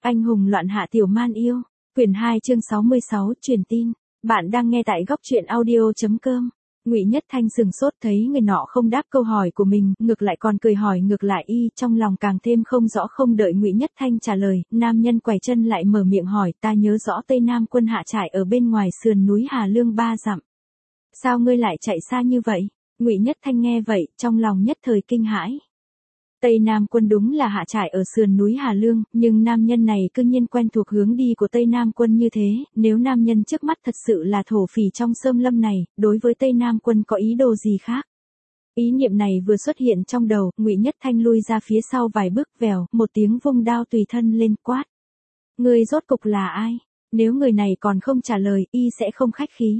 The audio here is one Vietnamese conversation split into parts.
Anh hùng loạn hạ tiểu man yêu. Quyển 2 chương 66 truyền tin. Bạn đang nghe tại góc truyện audio.com. Ngụy Nhất Thanh sừng sốt thấy người nọ không đáp câu hỏi của mình, ngược lại còn cười hỏi ngược lại y, trong lòng càng thêm không rõ. Không đợi Ngụy Nhất Thanh trả lời, nam nhân quẩy chân lại mở miệng hỏi, ta nhớ rõ Tây Nam quân hạ trại ở bên ngoài sườn núi Hà Lương 3 dặm. Sao ngươi lại chạy xa như vậy? Ngụy Nhất Thanh nghe vậy, trong lòng nhất thời kinh hãi. Tây Nam quân đúng là hạ trại ở sườn núi Hà Lương, nhưng nam nhân này cư nhiên quen thuộc hướng đi của Tây Nam quân như thế, nếu nam nhân trước mắt thật sự là thổ phỉ trong xâm lâm này, đối với Tây Nam quân có ý đồ gì khác? Ý niệm này vừa xuất hiện trong đầu, Ngụy Nhất Thanh lui ra phía sau vài bước, vèo, một tiếng vung đao tùy thân lên quát. Ngươi rốt cục là ai? Nếu người này còn không trả lời, y sẽ không khách khí.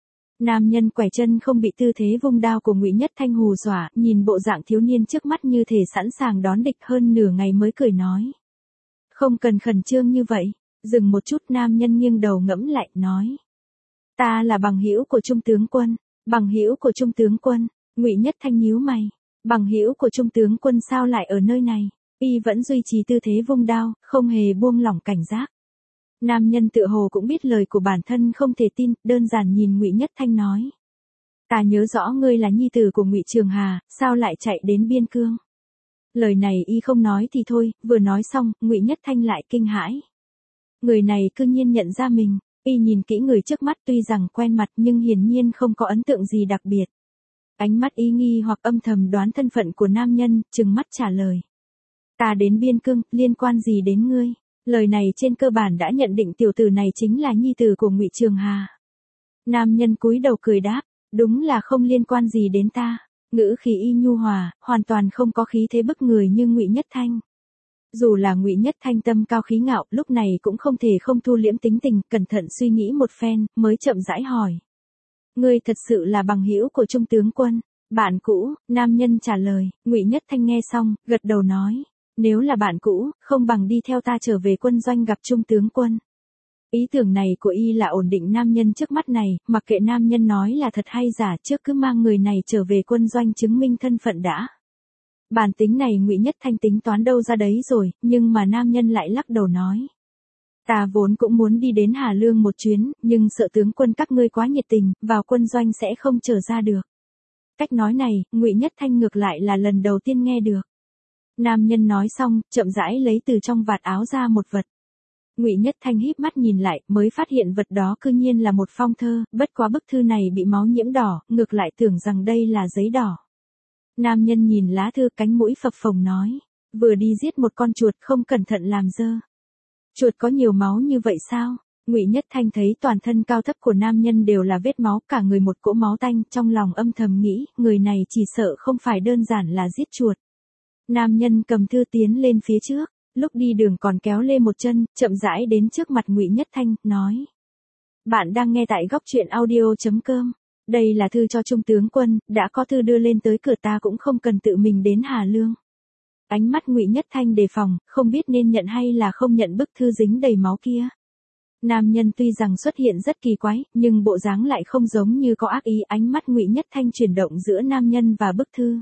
Nam nhân quẩy chân không bị tư thế vung đao của Ngụy Nhất Thanh hù dọa, nhìn bộ dạng thiếu niên trước mắt như thể sẵn sàng đón địch, hơn nửa ngày mới cười nói. Không cần khẩn trương như vậy. Dừng một chút, nam nhân nghiêng đầu ngẫm lại, nói. Ta là bằng hữu của Trung tướng quân. Bằng hữu của Trung tướng quân. Ngụy Nhất Thanh nhíu mày. Bằng hữu của Trung tướng quân sao lại ở nơi này? Y vẫn duy trì tư thế vung đao, không hề buông lỏng cảnh giác. Nam nhân tựa hồ cũng biết lời của bản thân không thể tin, đơn giản nhìn Ngụy Nhất Thanh nói. Ta nhớ rõ ngươi là nhi tử của Ngụy Trường Hà, sao lại chạy đến biên cương? Lời này y không nói thì thôi, vừa nói xong, Ngụy Nhất Thanh lại kinh hãi. Người này cư nhiên nhận ra mình, y nhìn kỹ người trước mắt tuy rằng quen mặt nhưng hiển nhiên không có ấn tượng gì đặc biệt. Ánh mắt y nghi hoặc âm thầm đoán thân phận của nam nhân, trừng mắt trả lời. Ta đến biên cương, liên quan gì đến ngươi? Lời này trên cơ bản đã nhận định tiểu tử này chính là nhi tử của Ngụy Trường Hà. Nam nhân cúi đầu cười đáp, đúng là không liên quan gì đến ta. Ngữ khí y nhu hòa, hoàn toàn không có khí thế bức người như Ngụy Nhất Thanh. Dù là Ngụy Nhất Thanh tâm cao khí ngạo, lúc này cũng không thể không thu liễm tính tình, cẩn thận suy nghĩ một phen, mới chậm rãi hỏi. Ngươi thật sự là bằng hữu của Trung tướng quân? Bạn cũ, nam nhân trả lời. Ngụy Nhất Thanh nghe xong, gật đầu nói. Nếu là bạn cũ, không bằng đi theo ta trở về quân doanh gặp Trung tướng quân. Ý tưởng này của y là ổn định nam nhân trước mắt này, mặc kệ nam nhân nói là thật hay giả, trước cứ mang người này trở về quân doanh chứng minh thân phận đã. Bản tính này Ngụy Nhất Thanh tính toán đâu ra đấy rồi, nhưng mà nam nhân lại lắc đầu nói. Ta vốn cũng muốn đi đến Hà Lương một chuyến, nhưng sợ tướng quân các ngươi quá nhiệt tình, vào quân doanh sẽ không trở ra được. Cách nói này, Ngụy Nhất Thanh ngược lại là lần đầu tiên nghe được. Nam nhân nói xong, chậm rãi lấy từ trong vạt áo ra một vật. Ngụy Nhất Thanh híp mắt nhìn lại, mới phát hiện vật đó cư nhiên là một phong thơ, bất quá bức thư này bị máu nhiễm đỏ, ngược lại tưởng rằng đây là giấy đỏ. Nam nhân nhìn lá thư, cánh mũi phập phồng nói, vừa đi giết một con chuột không cẩn thận làm dơ. Chuột có nhiều máu như vậy sao? Ngụy Nhất Thanh thấy toàn thân cao thấp của nam nhân đều là vết máu, cả người một cỗ máu tanh, trong lòng âm thầm nghĩ, người này chỉ sợ không phải đơn giản là giết chuột. Nam nhân cầm thư tiến lên phía trước, lúc đi đường còn kéo lê một chân, chậm rãi đến trước mặt Ngụy Nhất Thanh, nói. Bạn đang nghe tại góc truyện audio.com. Đây là thư cho Trung tướng quân, đã có thư đưa lên tới cửa ta cũng không cần tự mình đến Hà Lương. Ánh mắt Ngụy Nhất Thanh đề phòng, không biết nên nhận hay là không nhận bức thư dính đầy máu kia. Nam nhân tuy rằng xuất hiện rất kỳ quái, nhưng bộ dáng lại không giống như có ác ý. Ánh mắt Ngụy Nhất Thanh chuyển động giữa nam nhân và bức thư.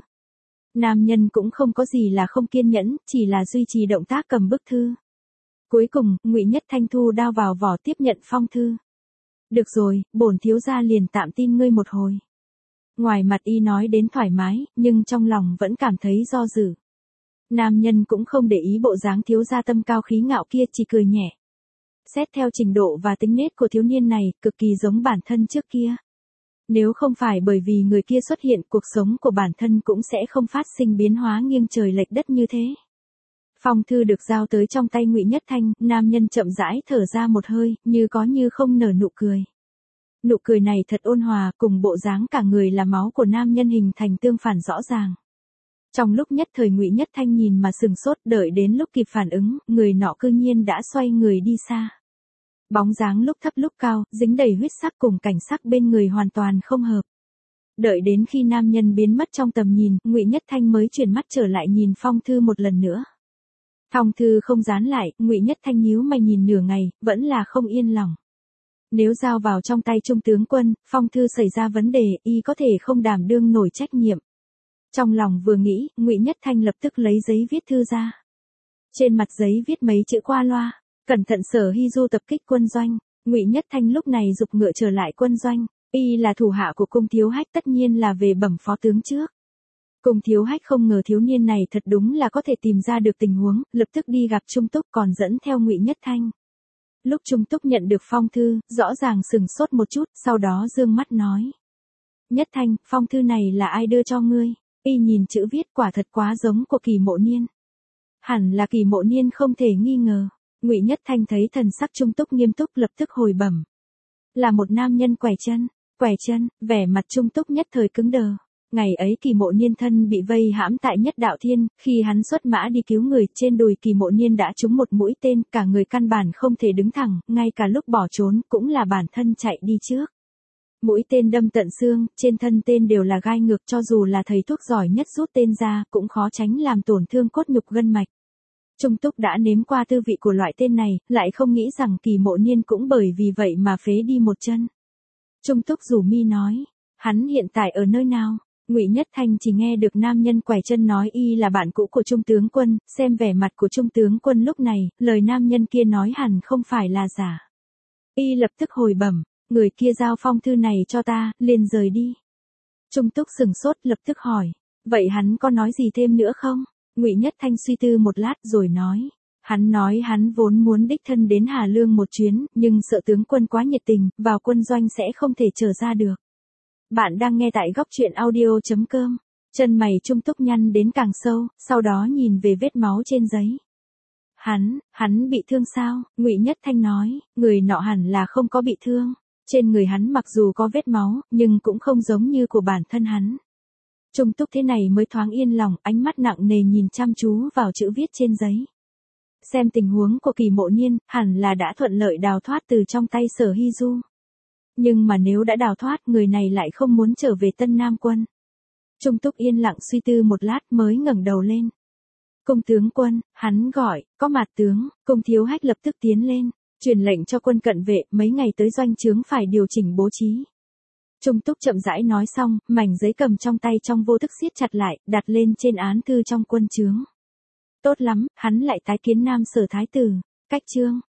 Nam nhân cũng không có gì là không kiên nhẫn, chỉ là duy trì động tác cầm bức thư. Cuối cùng, Ngụy Nhất Thanh thu đao vào vỏ tiếp nhận phong thư. Được rồi, bổn thiếu gia liền tạm tin ngươi một hồi. Ngoài mặt y nói đến thoải mái, nhưng trong lòng vẫn cảm thấy do dự. Nam nhân cũng không để ý bộ dáng thiếu gia tâm cao khí ngạo kia, chỉ cười nhẹ. Xét theo trình độ và tính nết của thiếu niên này, cực kỳ giống bản thân trước kia. Nếu không phải bởi vì người kia xuất hiện, cuộc sống của bản thân cũng sẽ không phát sinh biến hóa nghiêng trời lệch đất như thế. Phong thư được giao tới trong tay Ngụy Nhất Thanh, nam nhân chậm rãi thở ra một hơi, như có như không nở nụ cười. Nụ cười này thật ôn hòa, cùng bộ dáng cả người là máu của nam nhân hình thành tương phản rõ ràng. Trong lúc nhất thời Ngụy Nhất Thanh nhìn mà sừng sốt, đợi đến lúc kịp phản ứng, người nọ cư nhiên đã xoay người đi xa. Bóng dáng lúc thấp lúc cao, dính đầy huyết sắc cùng cảnh sắc bên người hoàn toàn không hợp. Đợi đến khi nam nhân biến mất trong tầm nhìn, Ngụy Nhất Thanh mới chuyển mắt trở lại nhìn phong thư một lần nữa. Phong thư không dán lại, Ngụy Nhất Thanh nhíu mày nhìn nửa ngày, vẫn là không yên lòng. Nếu giao vào trong tay Trung tướng quân, phong thư xảy ra vấn đề, y có thể không đảm đương nổi trách nhiệm. Trong lòng vừa nghĩ, Ngụy Nhất Thanh lập tức lấy giấy viết thư ra. Trên mặt giấy viết mấy chữ qua loa. Cẩn thận Sở Hy Du tập kích quân doanh, Ngụy Nhất Thanh lúc này giục ngựa trở lại quân doanh, y là thủ hạ của Cung Thiếu Hách tất nhiên là về bẩm phó tướng trước. Cung Thiếu Hách không ngờ thiếu niên này thật đúng là có thể tìm ra được tình huống, lập tức đi gặp Trung Túc còn dẫn theo Ngụy Nhất Thanh. Lúc Trung Túc nhận được phong thư, rõ ràng sừng sốt một chút, sau đó dương mắt nói. Nhất Thanh, phong thư này là ai đưa cho ngươi? Y nhìn chữ viết quả thật quá giống của Kỳ Mộ Niên. Hẳn là Kỳ Mộ Niên không thể nghi ngờ. Ngụy Nhất Thanh thấy thần sắc Trung Túc nghiêm túc lập tức hồi bẩm. Là một nam nhân quẻ chân, vẻ mặt Trung Túc nhất thời cứng đờ. Ngày ấy Kỳ Mộ Niên thân bị vây hãm tại Nhất Đạo Thiên, khi hắn xuất mã đi cứu người, trên đùi Kỳ Mộ Niên đã trúng một mũi tên, cả người căn bản không thể đứng thẳng, ngay cả lúc bỏ trốn cũng là bản thân chạy đi trước. Mũi tên đâm tận xương, trên thân tên đều là gai ngược, cho dù là thầy thuốc giỏi nhất rút tên ra, cũng khó tránh làm tổn thương cốt nhục gân mạch. Trung Túc đã nếm qua tư vị của loại tên này, lại không nghĩ rằng Kỳ Mộ Niên cũng bởi vì vậy mà phế đi một chân. Trung Túc rủ mi nói, hắn hiện tại ở nơi nào? Ngụy Nhất Thanh chỉ nghe được nam nhân quẻ chân nói y là bạn cũ của Trung tướng quân, xem vẻ mặt của Trung tướng quân lúc này, lời nam nhân kia nói hẳn không phải là giả. Y lập tức hồi bẩm, người kia giao phong thư này cho ta, liền rời đi. Trung Túc sừng sốt lập tức hỏi, vậy hắn có nói gì thêm nữa không? Ngụy Nhất Thanh suy tư một lát rồi nói, hắn nói hắn vốn muốn đích thân đến Hà Lương một chuyến, nhưng sợ tướng quân quá nhiệt tình, vào quân doanh sẽ không thể trở ra được. Bạn đang nghe tại góc truyện audio.com. Chân mày Trung Túc nhăn đến càng sâu, sau đó nhìn về vết máu trên giấy. Hắn bị thương sao? Ngụy Nhất Thanh nói, người nọ hẳn là không có bị thương. Trên người hắn mặc dù có vết máu, nhưng cũng không giống như của bản thân hắn. Trung Túc thế này mới thoáng yên lòng, ánh mắt nặng nề nhìn chăm chú vào chữ viết trên giấy. Xem tình huống của Kỳ Mộ Niên, hẳn là đã thuận lợi đào thoát từ trong tay Sở Hy Du. Nhưng mà nếu đã đào thoát, người này lại không muốn trở về Tân Nam quân. Trung Túc yên lặng suy tư một lát mới ngẩng đầu lên. Cung tướng quân, hắn gọi, có mặt tướng, Cung Thiếu Hách lập tức tiến lên, truyền lệnh cho quân cận vệ, mấy ngày tới doanh trướng phải điều chỉnh bố trí. Trung Túc chậm rãi nói xong, mảnh giấy cầm trong tay trong vô thức siết chặt lại, đặt lên trên án thư trong quân trướng. Tốt lắm, hắn lại tái kiến Nam Sở Thái tử. Cách chương